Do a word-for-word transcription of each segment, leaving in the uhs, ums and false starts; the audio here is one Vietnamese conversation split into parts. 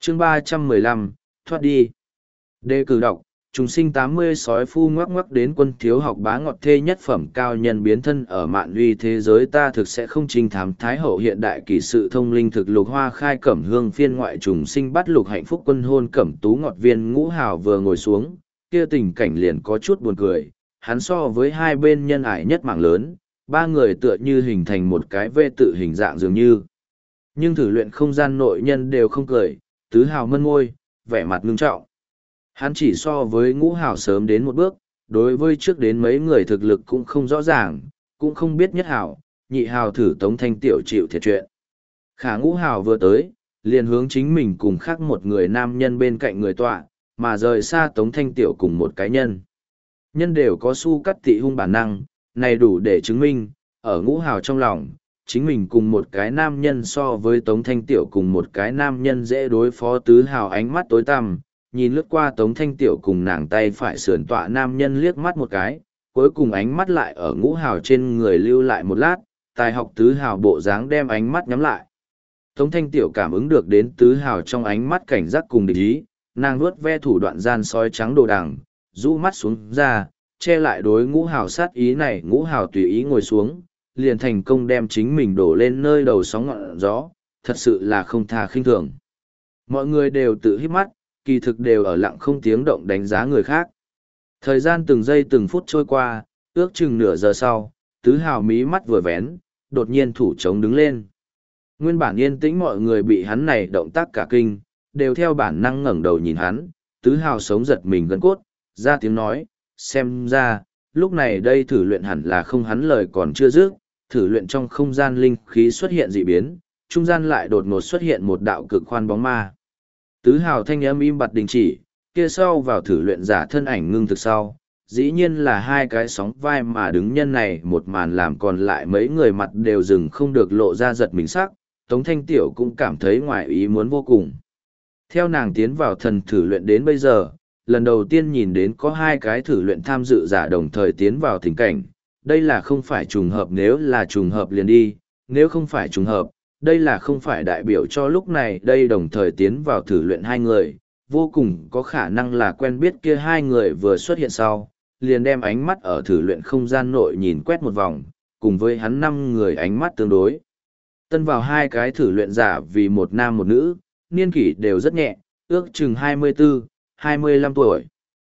chương ba trăm mười lăm, thoát đi. Đề cử đọc, trùng sinh tám mươi sói phu ngoắc ngoắc đến quân thiếu học bá ngọt thê nhất phẩm cao nhân biến thân ở mạn uy thế giới ta thực sẽ không trinh thám thái hậu hiện đại kỳ sự thông linh thực lục hoa khai cẩm hương phiên ngoại trùng sinh bắt lục hạnh phúc quân hôn cẩm tú ngọt viên ngũ hào vừa ngồi xuống, kia tình cảnh liền có chút buồn cười, hắn so với hai bên nhân ải nhất mạng lớn, ba người tựa như hình thành một cái vê tự hình dạng dường như. Nhưng thử luyện không gian nội nhân đều không cười, tứ hào mân môi, vẻ mặt ngưng trọng. Hắn chỉ so với ngũ hào sớm đến một bước, đối với trước đến mấy người thực lực cũng không rõ ràng, cũng không biết nhất hào, nhị hào thử tống thanh tiểu chịu thiệt chuyện. Khả ngũ hào vừa tới, liền hướng chính mình cùng khác một người nam nhân bên cạnh người tọa, mà rời xa tống thanh tiểu cùng một cái nhân. Nhân đều có su cắt tị hung bản năng, này đủ để chứng minh, ở ngũ hào trong lòng, chính mình cùng một cái nam nhân so với tống thanh tiểu cùng một cái nam nhân dễ đối phó tứ hào ánh mắt tối tăm, nhìn lướt qua tống thanh tiểu cùng nàng tay phải sườn tọa nam nhân liếc mắt một cái, cuối cùng ánh mắt lại ở ngũ hào trên người lưu lại một lát, tài học tứ hào bộ dáng đem ánh mắt nhắm lại. Tống thanh tiểu cảm ứng được đến tứ hào trong ánh mắt cảnh giác cùng địch ý, nàng nuốt ve thủ đoạn gian sói trắng đồ đằng, rũ mắt xuống ra, che lại đối ngũ hào sát ý này ngũ hào tùy ý ngồi xuống, liền thành công đem chính mình đổ lên nơi đầu sóng ngọn gió, thật sự là không tha khinh thường. Mọi người đều tự hít mắt, kỳ thực đều ở lặng không tiếng động đánh giá người khác. Thời gian từng giây từng phút trôi qua, ước chừng nửa giờ sau, tứ hào mí mắt vừa vén, đột nhiên thủ trống đứng lên. Nguyên bản yên tĩnh mọi người bị hắn này động tác cả kinh, đều theo bản năng ngẩng đầu nhìn hắn, tứ hào sống giật mình gân cốt, ra tiếng nói, xem ra, lúc này đây thử luyện hẳn là không hắn lời còn chưa dứt, thử luyện trong không gian linh khí xuất hiện dị biến, trung gian lại đột ngột xuất hiện một đạo cực khoan bóng ma. Tứ hào thanh âm im bặt đình chỉ, kia sau vào thử luyện giả thân ảnh ngưng thực sau, dĩ nhiên là hai cái sóng vai mà đứng nhân này một màn làm còn lại mấy người mặt đều dừng không được lộ ra giật mình sắc, Tống Thanh Tiểu cũng cảm thấy ngoài ý muốn vô cùng. Theo nàng tiến vào thần thử luyện đến bây giờ, lần đầu tiên nhìn đến có hai cái thử luyện tham dự giả đồng thời tiến vào tình cảnh, đây là không phải trùng hợp nếu là trùng hợp liền đi, nếu không phải trùng hợp, đây là không phải đại biểu cho lúc này đây đồng thời tiến vào thử luyện hai người, vô cùng có khả năng là quen biết kia hai người vừa xuất hiện sau, liền đem ánh mắt ở thử luyện không gian nội nhìn quét một vòng, cùng với hắn năm người ánh mắt tương đối. Tân vào hai cái thử luyện giả vì một nam một nữ, niên kỷ đều rất nhẹ, ước chừng hai mươi tư, hai mươi lăm tuổi.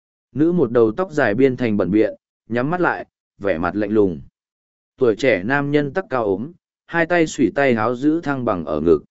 Nữ một đầu tóc dài biên thành bẩn biện, nhắm mắt lại, vẻ mặt lạnh lùng. Tuổi trẻ nam nhân tắc cao ốm, hai tay xủy tay háo giữ thăng bằng ở ngực.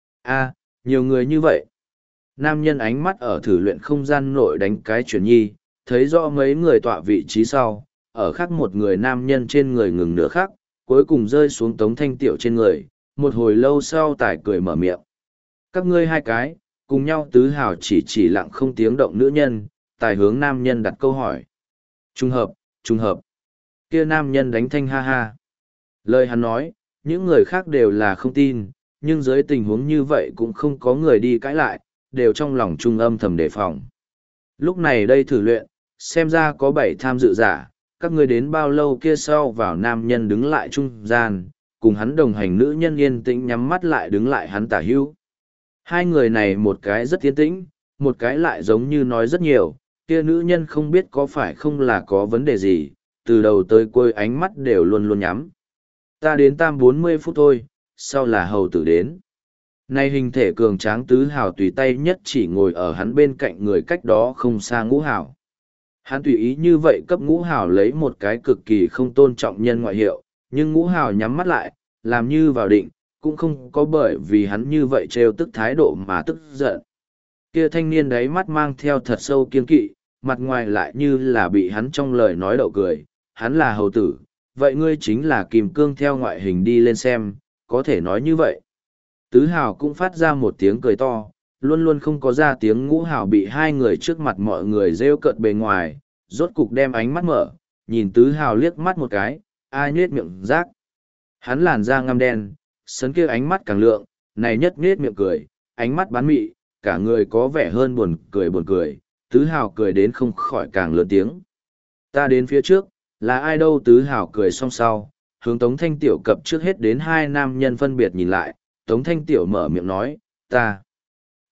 A, nhiều người như vậy. Nam nhân ánh mắt ở thử luyện không gian nội đánh cái chuyển nhi, thấy rõ mấy người tọa vị trí sau, ở khắc một người nam nhân trên người ngừng nửa khắc, cuối cùng rơi xuống Tống Thanh Tiểu trên người, một hồi lâu sau tài cười mở miệng. Các ngươi hai cái, cùng nhau tứ hào chỉ chỉ lặng không tiếng động nữ nhân, tài hướng nam nhân đặt câu hỏi. Trung hợp, trung hợp. Kia nam nhân đánh thanh ha ha. Lời hắn nói, những người khác đều là không tin, nhưng dưới tình huống như vậy cũng không có người đi cãi lại, đều trong lòng trung âm thầm đề phòng. Lúc này đây thử luyện, xem ra có bảy tham dự giả, các ngươi đến bao lâu kia sau vào nam nhân đứng lại trung gian, cùng hắn đồng hành nữ nhân yên tĩnh nhắm mắt lại đứng lại hắn tả hữu. Hai người này một cái rất yên tĩnh, một cái lại giống như nói rất nhiều, kia nữ nhân không biết có phải không là có vấn đề gì, từ đầu tới cuối ánh mắt đều luôn luôn nhắm. Ta đến tam bốn mươi phút thôi, sau là hầu tử đến. Nay hình thể cường tráng tứ hào tùy tay nhất chỉ ngồi ở hắn bên cạnh người cách đó không xa ngũ hào. Hắn tùy ý như vậy cấp ngũ hào lấy một cái cực kỳ không tôn trọng nhân ngoại hiệu, nhưng ngũ hào nhắm mắt lại, làm như vào định, cũng không có bởi vì hắn như vậy trêu tức thái độ mà tức giận. Kia thanh niên đấy mắt mang theo thật sâu kiên kỵ, mặt ngoài lại như là bị hắn trong lời nói đậu cười, hắn là hầu tử, vậy ngươi chính là kìm cương theo ngoại hình đi lên xem, có thể nói như vậy. Tứ hào cũng phát ra một tiếng cười to, luôn luôn không có ra tiếng ngũ hào bị hai người trước mặt mọi người rêu cợt bề ngoài, rốt cục đem ánh mắt mở, nhìn tứ hào liếc mắt một cái, ai nhết miệng rác. Hắn làn da ngăm đen, sấn kia ánh mắt càng lượng, này nhất nhết miệng cười, ánh mắt bán mị, cả người có vẻ hơn buồn cười buồn cười, tứ hào cười đến không khỏi càng lớn tiếng. Ta đến phía trước, là ai đâu tứ hào cười xong sau, hướng Tống Thanh Tiểu cập trước hết đến hai nam nhân phân biệt nhìn lại, Tống Thanh Tiểu mở miệng nói, ta.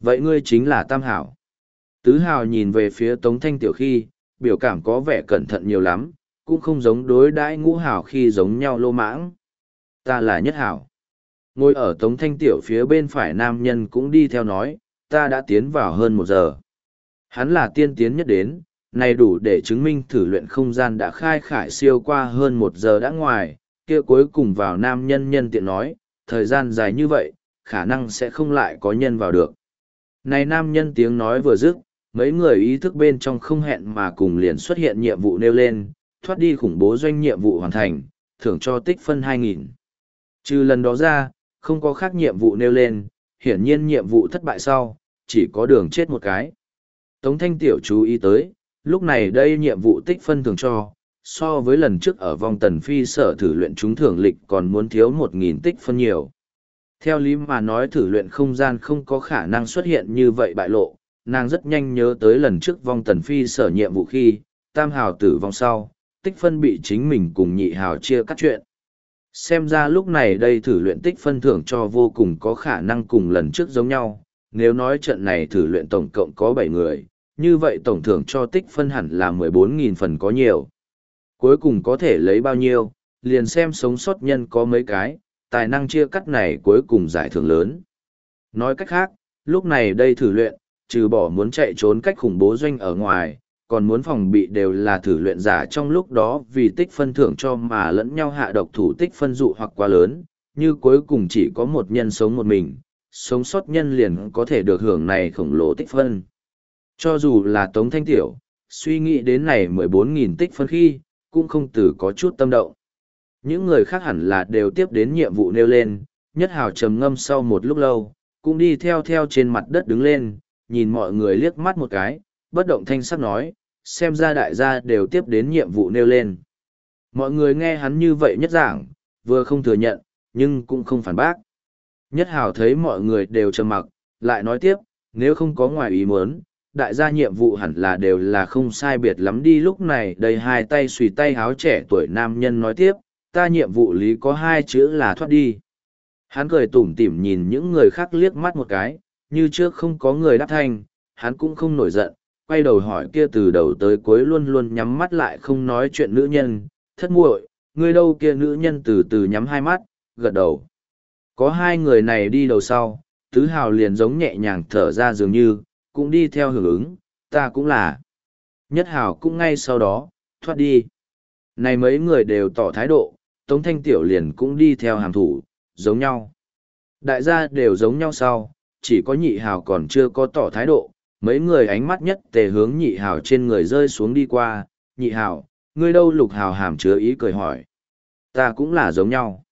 Vậy ngươi chính là Tam Hảo. Tứ Hào nhìn về phía Tống Thanh Tiểu khi, biểu cảm có vẻ cẩn thận nhiều lắm, cũng không giống đối đãi Ngũ Hảo khi giống nhau lô mãng. Ta là Nhất Hảo. Ngồi ở Tống Thanh Tiểu phía bên phải nam nhân cũng đi theo nói, ta đã tiến vào hơn một giờ. Hắn là tiên tiến nhất đến, này đủ để chứng minh thử luyện không gian đã khai khải siêu qua hơn một giờ đã ngoài, kia cuối cùng vào nam nhân nhân tiện nói, thời gian dài như vậy, khả năng sẽ không lại có nhân vào được. Này nam nhân tiếng nói vừa dứt, mấy người ý thức bên trong không hẹn mà cùng liền xuất hiện nhiệm vụ nêu lên, thoát đi khủng bố doanh nhiệm vụ hoàn thành, thưởng cho tích phân hai nghìn. Trừ lần đó ra, không có khác nhiệm vụ nêu lên, hiển nhiên nhiệm vụ thất bại sau, chỉ có đường chết một cái. Tống Thanh Tiểu chú ý tới, lúc này đây nhiệm vụ tích phân thưởng cho, so với lần trước ở vòng tần phi sở thử luyện chúng thưởng lịch còn muốn thiếu một nghìn tích phân nhiều. Theo lý mà nói thử luyện không gian không có khả năng xuất hiện như vậy bại lộ, nàng rất nhanh nhớ tới lần trước vong tần phi sở nhiệm vụ khi, tam hào tử vong sau, tích phân bị chính mình cùng nhị hào chia cắt chuyện. Xem ra lúc này đây thử luyện tích phân thưởng cho vô cùng có khả năng cùng lần trước giống nhau, nếu nói trận này thử luyện tổng cộng có bảy người, như vậy tổng thưởng cho tích phân hẳn là mười bốn nghìn phần có nhiều. Cuối cùng có thể lấy bao nhiêu, liền xem sống sót nhân có mấy cái, tài năng chia cắt này cuối cùng giải thưởng lớn. Nói cách khác, lúc này đây thử luyện, trừ bỏ muốn chạy trốn cách khủng bố doanh ở ngoài, còn muốn phòng bị đều là thử luyện giả trong lúc đó vì tích phân thưởng cho mà lẫn nhau hạ độc thủ tích phân dụ hoặc quá lớn, như cuối cùng chỉ có một nhân sống một mình, sống sót nhân liền có thể được hưởng này khổng lồ tích phân. Cho dù là Tống Thanh Tiểu, suy nghĩ đến này mười bốn nghìn tích phân khi, cũng không từ có chút tâm động. Những người khác hẳn là đều tiếp đến nhiệm vụ nêu lên, Nhất Hào trầm ngâm sau một lúc lâu, cũng đi theo theo trên mặt đất đứng lên, nhìn mọi người liếc mắt một cái, bất động thanh sắc nói, xem ra đại gia đều tiếp đến nhiệm vụ nêu lên. Mọi người nghe hắn như vậy nhất giảng, vừa không thừa nhận, nhưng cũng không phản bác. Nhất Hào thấy mọi người đều trầm mặc, lại nói tiếp, nếu không có ngoài ý muốn, đại gia nhiệm vụ hẳn là đều là không sai biệt lắm đi. Lúc này đầy hai tay xùy tay háo trẻ tuổi nam nhân nói tiếp, ta nhiệm vụ lý có hai chữ là thoát đi. Hắn cười tủm tỉm nhìn những người khác liếc mắt một cái, như trước không có người đáp thanh, hắn cũng không nổi giận, quay đầu hỏi kia từ đầu tới cuối luôn luôn nhắm mắt lại không nói chuyện nữ nhân, thất muội, ngươi đâu kia nữ nhân từ từ nhắm hai mắt, gật đầu. Có hai người này đi đầu sau, tứ hào liền giống nhẹ nhàng thở ra dường như, cũng đi theo hưởng ứng, ta cũng là. Nhất hào cũng ngay sau đó, thoát đi. Này mấy người đều tỏ thái độ, Tống Thanh Tiểu liền cũng đi theo hàm thủ, giống nhau. Đại gia đều giống nhau sau, chỉ có nhị hào còn chưa có tỏ thái độ, mấy người ánh mắt nhất tề hướng nhị hào trên người rơi xuống đi qua, nhị hào, ngươi đâu? Lục hào hàm chứa ý cười hỏi. Ta cũng là giống nhau.